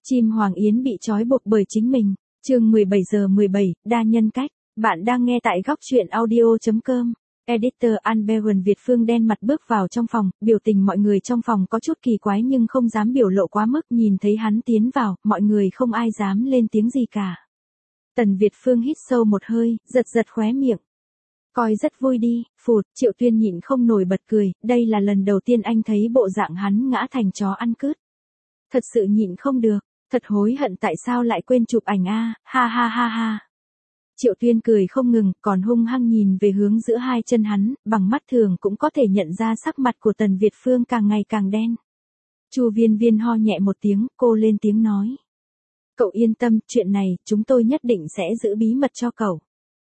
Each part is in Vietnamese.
Chim Hoàng Yến bị trói buộc bởi chính mình. Chương 17:17, đa nhân cách. Bạn đang nghe tại góc truyện audio.com. Editor Alberon Việt Phương đen mặt bước vào trong phòng, biểu tình mọi người trong phòng có chút kỳ quái nhưng không dám biểu lộ quá mức, nhìn thấy hắn tiến vào, mọi người không ai dám lên tiếng gì cả. Tần Việt Phương hít sâu một hơi, giật giật khóe miệng. Coi rất vui đi, phụt, Triệu Tuyên nhịn không nổi bật cười, đây là lần đầu tiên anh thấy bộ dạng hắn ngã thành chó ăn cứt. Thật sự nhịn không được, thật hối hận tại sao lại quên chụp ảnh a, ha ha ha ha. Triệu Tuyên cười không ngừng, còn hung hăng nhìn về hướng giữa hai chân hắn, bằng mắt thường cũng có thể nhận ra sắc mặt của Tần Việt Phương càng ngày càng đen. Chu Viên Viên ho nhẹ một tiếng, cô lên tiếng nói. Cậu yên tâm, chuyện này, chúng tôi nhất định sẽ giữ bí mật cho cậu.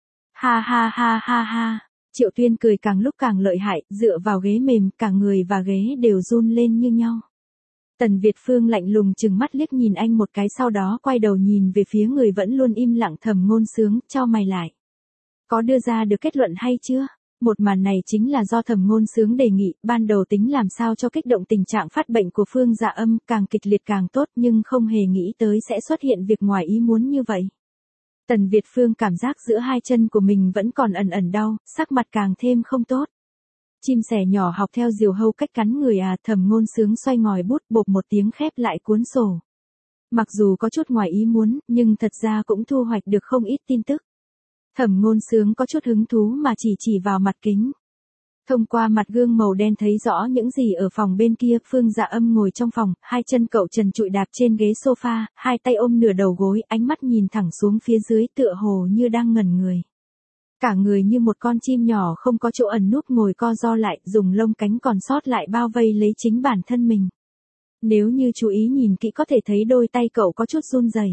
Ha ha ha ha ha. Triệu Tuyên cười càng lúc càng lợi hại, dựa vào ghế mềm, cả người và ghế đều run lên như nhau. Tần Việt Phương lạnh lùng chừng mắt liếc nhìn anh một cái, sau đó quay đầu nhìn về phía người vẫn luôn im lặng Thẩm Ngôn Sướng, chau mày lại. Có đưa ra được kết luận hay chưa? Một màn này chính là do Thẩm Ngôn Sướng đề nghị, ban đầu tính làm sao cho kích động tình trạng phát bệnh của Phương Dạ Âm, càng kịch liệt càng tốt, nhưng không hề nghĩ tới sẽ xuất hiện việc ngoài ý muốn như vậy. Tần Việt Phương cảm giác giữa hai chân của mình vẫn còn ẩn ẩn đau, sắc mặt càng thêm không tốt. Chim sẻ nhỏ học theo diều hâu cách cắn người à, Thẩm Ngôn Sướng xoay ngòi bút, bộp một tiếng khép lại cuốn sổ. Mặc dù có chút ngoài ý muốn, nhưng thật ra cũng thu hoạch được không ít tin tức. Thẩm Ngôn Sướng có chút hứng thú mà chỉ vào mặt kính. Thông qua mặt gương màu đen thấy rõ những gì ở phòng bên kia, Phương Dạ Âm ngồi trong phòng, hai chân cậu trần trụi đạp trên ghế sofa, hai tay ôm nửa đầu gối, ánh mắt nhìn thẳng xuống phía dưới tựa hồ như đang ngẩn người. Cả người như một con chim nhỏ không có chỗ ẩn núp ngồi co ro lại, dùng lông cánh còn sót lại bao vây lấy chính bản thân mình. Nếu như chú ý nhìn kỹ có thể thấy đôi tay cậu có chút run rẩy.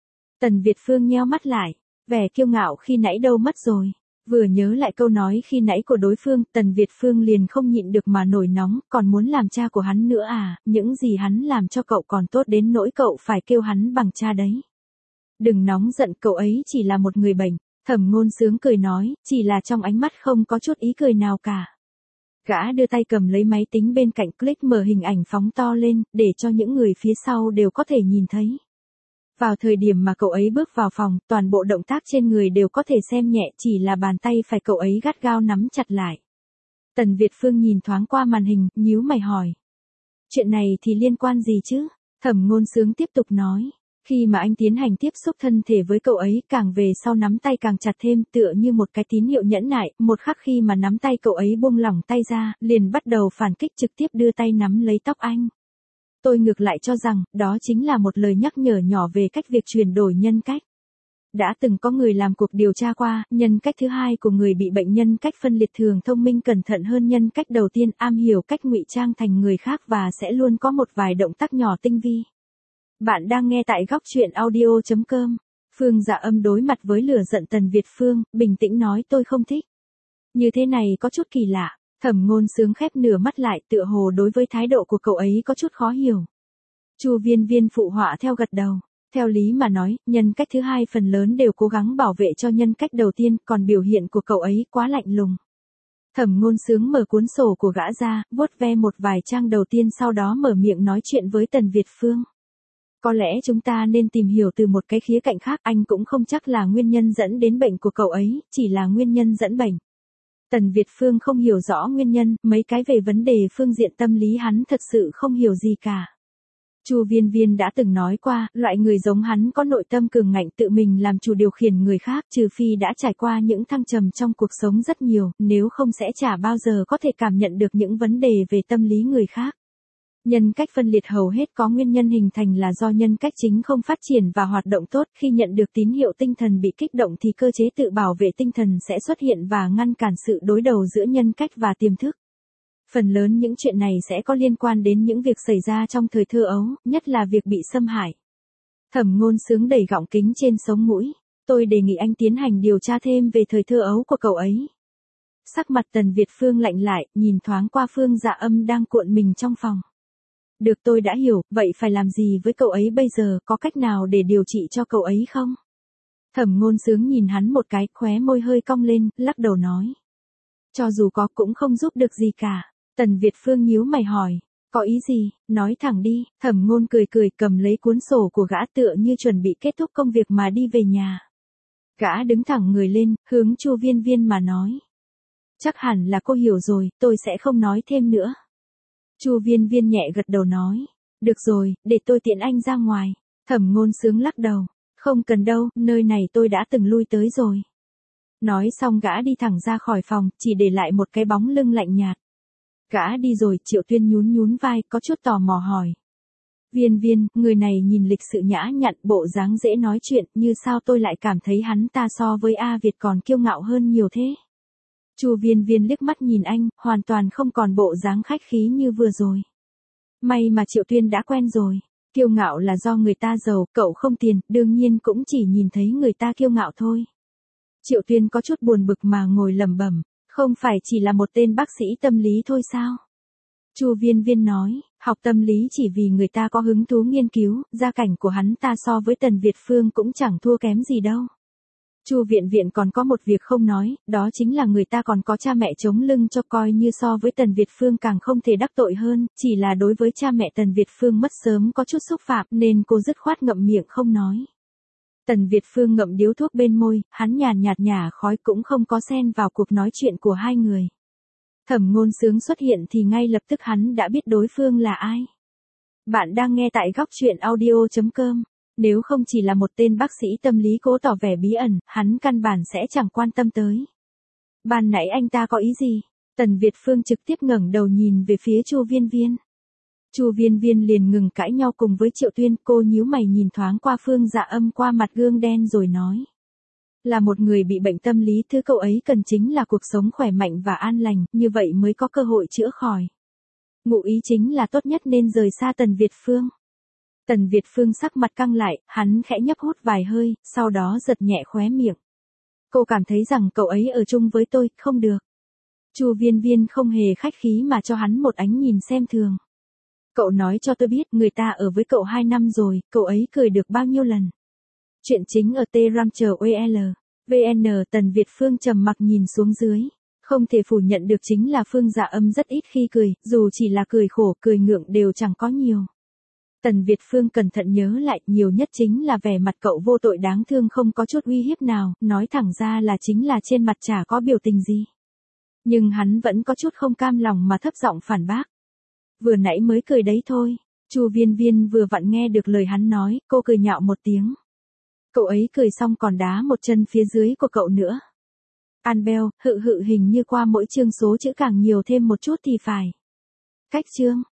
Tần Việt Phương nheo mắt lại, vẻ kiêu ngạo khi nãy đâu mất rồi. Vừa nhớ lại câu nói khi nãy của đối phương, Tần Việt Phương liền không nhịn được mà nổi nóng, còn muốn làm cha của hắn nữa à, những gì hắn làm cho cậu còn tốt đến nỗi cậu phải kêu hắn bằng cha đấy. Đừng nóng giận, cậu ấy chỉ là một người bệnh. Thẩm Ngôn Sướng cười nói, chỉ là trong ánh mắt không có chút ý cười nào cả. Gã đưa tay cầm lấy máy tính bên cạnh, click mở hình ảnh phóng to lên, để cho những người phía sau đều có thể nhìn thấy. Vào thời điểm mà cậu ấy bước vào phòng, toàn bộ động tác trên người đều có thể xem nhẹ, chỉ là bàn tay phải cậu ấy gắt gao nắm chặt lại. Tần Việt Phương nhìn thoáng qua màn hình, nhíu mày hỏi. Chuyện này thì liên quan gì chứ? Thẩm Ngôn Sướng tiếp tục nói. Khi mà anh tiến hành tiếp xúc thân thể với cậu ấy, càng về sau nắm tay càng chặt thêm, tựa như một cái tín hiệu nhẫn nại, một khắc khi mà nắm tay cậu ấy buông lỏng tay ra, liền bắt đầu phản kích, trực tiếp đưa tay nắm lấy tóc anh. Tôi ngược lại cho rằng, đó chính là một lời nhắc nhở nhỏ về cách việc chuyển đổi nhân cách. Đã từng có người làm cuộc điều tra qua, nhân cách thứ hai của người bị bệnh nhân cách phân liệt thường thông minh cẩn thận hơn nhân cách đầu tiên, am hiểu cách ngụy trang thành người khác và sẽ luôn có một vài động tác nhỏ tinh vi. Bạn đang nghe tại góc truyện audio.com. Phương Dạ Âm đối mặt với lửa giận Tần Việt Phương, bình tĩnh nói tôi không thích. Như thế này có chút kỳ lạ. Thẩm Ngôn Sướng khép nửa mắt lại, tựa hồ đối với thái độ của cậu ấy có chút khó hiểu. Chu Viên Viên phụ họa theo gật đầu. Theo lý mà nói, nhân cách thứ hai phần lớn đều cố gắng bảo vệ cho nhân cách đầu tiên, còn biểu hiện của cậu ấy quá lạnh lùng. Thẩm Ngôn Sướng mở cuốn sổ của gã ra, vuốt ve một vài trang đầu tiên, sau đó mở miệng nói chuyện với Tần Việt Phương. Có lẽ chúng ta nên tìm hiểu từ một cái khía cạnh khác, anh cũng không chắc là nguyên nhân dẫn đến bệnh của cậu ấy, chỉ là nguyên nhân dẫn bệnh. Tần Việt Phương không hiểu rõ nguyên nhân, mấy cái về vấn đề phương diện tâm lý hắn thật sự không hiểu gì cả. Chu Viên Viên đã từng nói qua, loại người giống hắn có nội tâm cường ngạnh, tự mình làm chủ điều khiển người khác, trừ phi đã trải qua những thăng trầm trong cuộc sống rất nhiều, nếu không sẽ chả bao giờ có thể cảm nhận được những vấn đề về tâm lý người khác. Nhân cách phân liệt hầu hết có nguyên nhân hình thành là do nhân cách chính không phát triển và hoạt động tốt, khi nhận được tín hiệu tinh thần bị kích động thì cơ chế tự bảo vệ tinh thần sẽ xuất hiện và ngăn cản sự đối đầu giữa nhân cách và tiềm thức. Phần lớn những chuyện này sẽ có liên quan đến những việc xảy ra trong thời thơ ấu, nhất là việc bị xâm hại. Thẩm Ngôn Sướng đẩy gọng kính trên sống mũi. Tôi đề nghị anh tiến hành điều tra thêm về thời thơ ấu của cậu ấy. Sắc mặt Tần Việt Phương lạnh lại, nhìn thoáng qua Phương Dạ Âm đang cuộn mình trong phòng. Được, tôi đã hiểu, vậy phải làm gì với cậu ấy bây giờ, có cách nào để điều trị cho cậu ấy không? Thẩm Ngôn Sướng nhìn hắn một cái, khóe môi hơi cong lên, lắc đầu nói. Cho dù có cũng không giúp được gì cả. Tần Việt Phương nhíu mày hỏi. Có ý gì, nói thẳng đi, Thẩm Ngôn cười cười cầm lấy cuốn sổ của gã tựa như chuẩn bị kết thúc công việc mà đi về nhà. Gã đứng thẳng người lên, hướng Chu Viên Viên mà nói. Chắc hẳn là cô hiểu rồi, tôi sẽ không nói thêm nữa. Chu Viên Viên nhẹ gật đầu nói. Được rồi, để tôi tiễn anh ra ngoài. Thẩm Ngôn sướng lắc đầu. Không cần đâu, nơi này tôi đã từng lui tới rồi. Nói xong gã đi thẳng ra khỏi phòng, chỉ để lại một cái bóng lưng lạnh nhạt. Gã đi rồi, Triệu Tuyên nhún nhún vai, có chút tò mò hỏi. Viên Viên, người này nhìn lịch sự nhã nhặn, bộ dáng dễ nói chuyện, như sao tôi lại cảm thấy hắn ta so với A Việt còn kiêu ngạo hơn nhiều thế? Chu Viên Viên liếc mắt nhìn anh, hoàn toàn không còn bộ dáng khách khí như vừa rồi. May mà Triệu Tuyên đã quen rồi. Kiêu ngạo là do người ta giàu, cậu không tiền, đương nhiên cũng chỉ nhìn thấy người ta kiêu ngạo thôi. Triệu Tuyên có chút buồn bực mà ngồi lẩm bẩm, không phải chỉ là một tên bác sĩ tâm lý thôi sao? Chu Viên Viên nói, học tâm lý chỉ vì người ta có hứng thú nghiên cứu, gia cảnh của hắn ta so với Tần Việt Phương cũng chẳng thua kém gì đâu. Chu Viện Viện còn có một việc không nói, đó chính là người ta còn có cha mẹ chống lưng cho, coi như so với Tần Việt Phương càng không thể đắc tội hơn, chỉ là đối với cha mẹ Tần Việt Phương mất sớm có chút xúc phạm nên cô dứt khoát ngậm miệng không nói. Tần Việt Phương ngậm điếu thuốc bên môi, hắn nhàn nhạt nhả khói cũng không có xen vào cuộc nói chuyện của hai người. Thẩm Ngôn Sướng xuất hiện thì ngay lập tức hắn đã biết đối phương là ai. Bạn đang nghe tại góc truyện audio.com. Nếu không chỉ là một tên bác sĩ tâm lý cố tỏ vẻ bí ẩn, hắn căn bản sẽ chẳng quan tâm tới. Ban nãy anh ta có ý gì? Tần Việt Phương trực tiếp ngẩng đầu nhìn về phía Chu Viên Viên. Chu Viên Viên liền ngừng cãi nhau cùng với Triệu Tuyên, cô nhíu mày nhìn thoáng qua Phương Dạ Âm qua mặt gương đen rồi nói. Là một người bị bệnh tâm lý, thứ cậu ấy cần chính là cuộc sống khỏe mạnh và an lành, như vậy mới có cơ hội chữa khỏi. Ngụ ý chính là tốt nhất nên rời xa Tần Việt Phương. Tần Việt Phương sắc mặt căng lại, hắn khẽ nhấp hút vài hơi, sau đó giật nhẹ khóe miệng. Cô cảm thấy rằng cậu ấy ở chung với tôi, không được. Chu Viên Viên không hề khách khí mà cho hắn một ánh nhìn xem thường. Cậu nói cho tôi biết, người ta ở với cậu 2 năm rồi, cậu ấy cười được bao nhiêu lần. Chuyện chính ở T-Ram-Ch-O-L. VN. Tần Việt Phương trầm mặc nhìn xuống dưới. Không thể phủ nhận được chính là Phương Dạ Âm rất ít khi cười, dù chỉ là cười khổ, cười ngượng đều chẳng có nhiều. Tần Việt Phương cẩn thận nhớ lại, nhiều nhất chính là vẻ mặt cậu vô tội đáng thương không có chút uy hiếp nào, nói thẳng ra là chính là trên mặt chả có biểu tình gì. Nhưng hắn vẫn có chút không cam lòng mà thấp giọng phản bác. Vừa nãy mới cười đấy thôi. Chu Viên Viên vừa vặn nghe được lời hắn nói, cô cười nhạo một tiếng. Cậu ấy cười xong còn đá một chân phía dưới của cậu nữa. Albert, hình như qua mỗi chương số chữ càng nhiều thêm một chút thì phải. Cách chương.